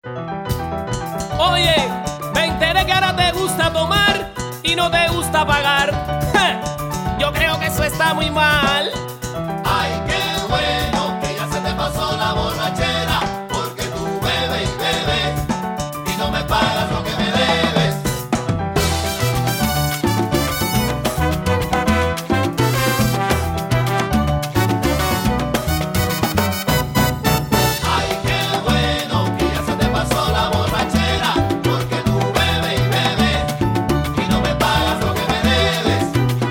Oye, me enteré que ahora te gusta tomar y no te gusta pagar. Yo creo que eso está muy mal. Ay, qué bueno que ya se te pasó la borrachera, porque tú bebes y bebes y no me pagas lo que me debes. Ay, qué bueno que ya se te pasó la borrachera, porque tú bebes y bebes y no me pagas lo que me debes.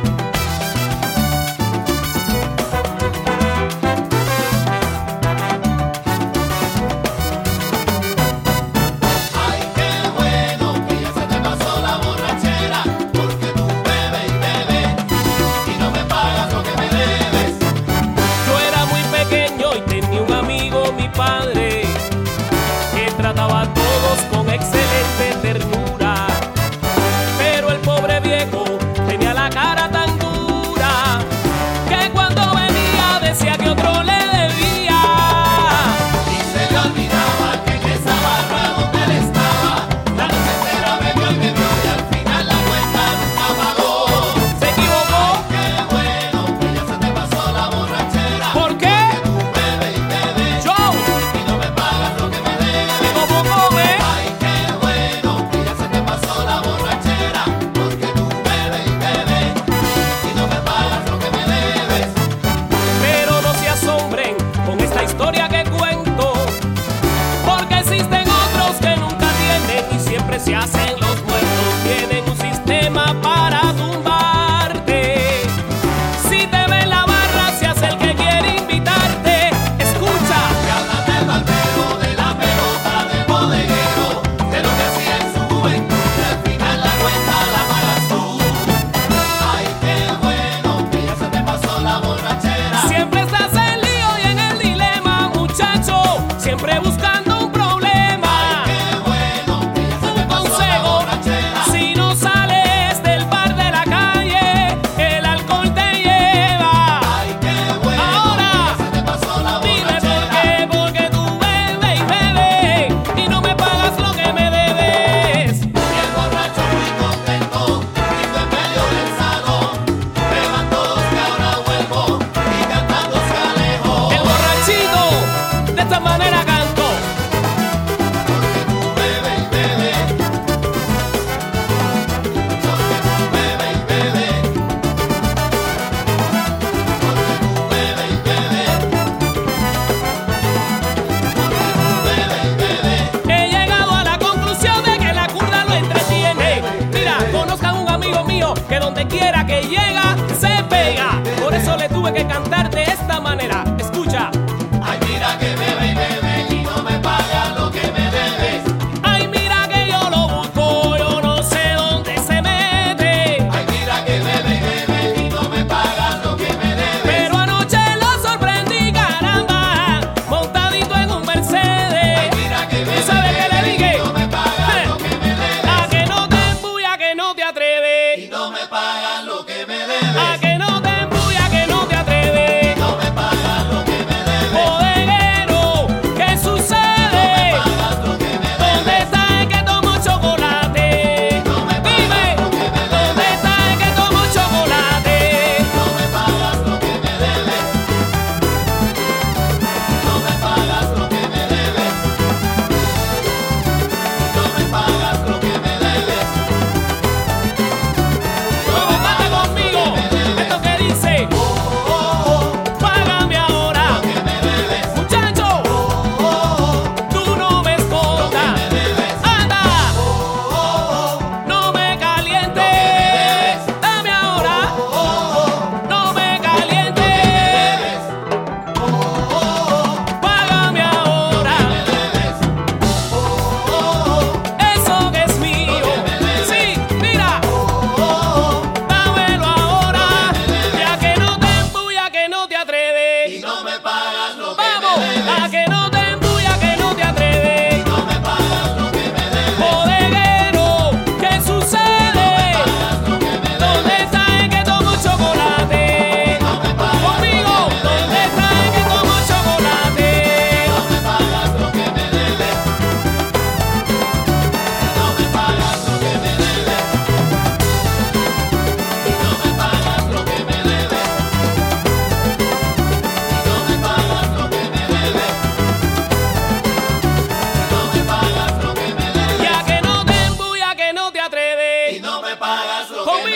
Ay, qué bueno que ya se te pasó la borrachera, porque tú bebes y bebes y no me pagas lo que me debes. Yo era muy pequeño y tenía un amigo, mi padre, que trataba a todos con excelente ternura. Pero el pobre viejo tenía la cara tan dura que cuando venía decía que otro le debía. Y se le olvidaba que en esa barra donde él estaba, la noche entera bebió y bebió y al final la cuenta nunca pagó. Se equivocó. Qué bueno que ya se te pasó la borrachera, ¿Por qué? tú bebes y bebes Yo, y no me pagas lo que me debes. ¿cómo come? Ay, qué bueno que ya se te pasó la borrachera, porque tú bebes y bebes y no me pagas lo que me debes. Pero no se asombren con esta historia que cuento, porque existen otros que nunca tienen y siempre se hacen los muertos. Tienen un sistema para tumbarte. Si te ve en la barra, se hace el que quiere invitarte. Escucha, Te hablan del barbero, de la pelota, del bodeguero, de lo que hacía en su juventud y al final la cuenta la pagas tú. Ay, qué bueno que ya se te pasó la borrachera. siempre estás en lío y en el dilema, muchacho, siempre buscando un problema. Qué bueno que ya se te Un pasó la consejo,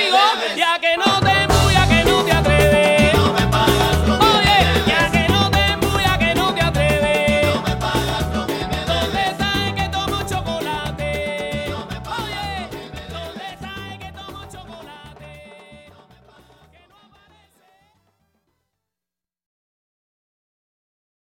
conmigo, ya que no te